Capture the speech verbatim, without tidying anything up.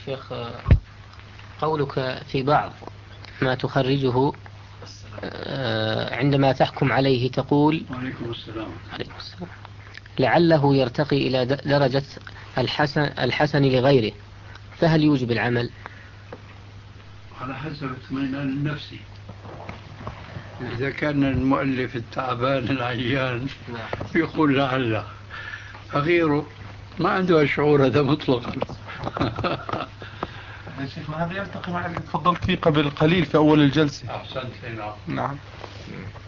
شيخ قولك في بعض ما تخرجه عندما تحكم عليه تقول وعليكم السلام عليكم السلام لعله يرتقي إلى درجة الحسن, الحسن لغيره، فهل يوجب العمل؟ على حسب اطمئنان النفسي. إذا كان المؤلف التعبان العيان يقول لعله، فغيره ما عنده شعور هذا مطلقا. يا شيخنا هذا يلتقي مع اللي تفضلت فيه قبل قليل في أول الجلسة. أحسنت. نعم.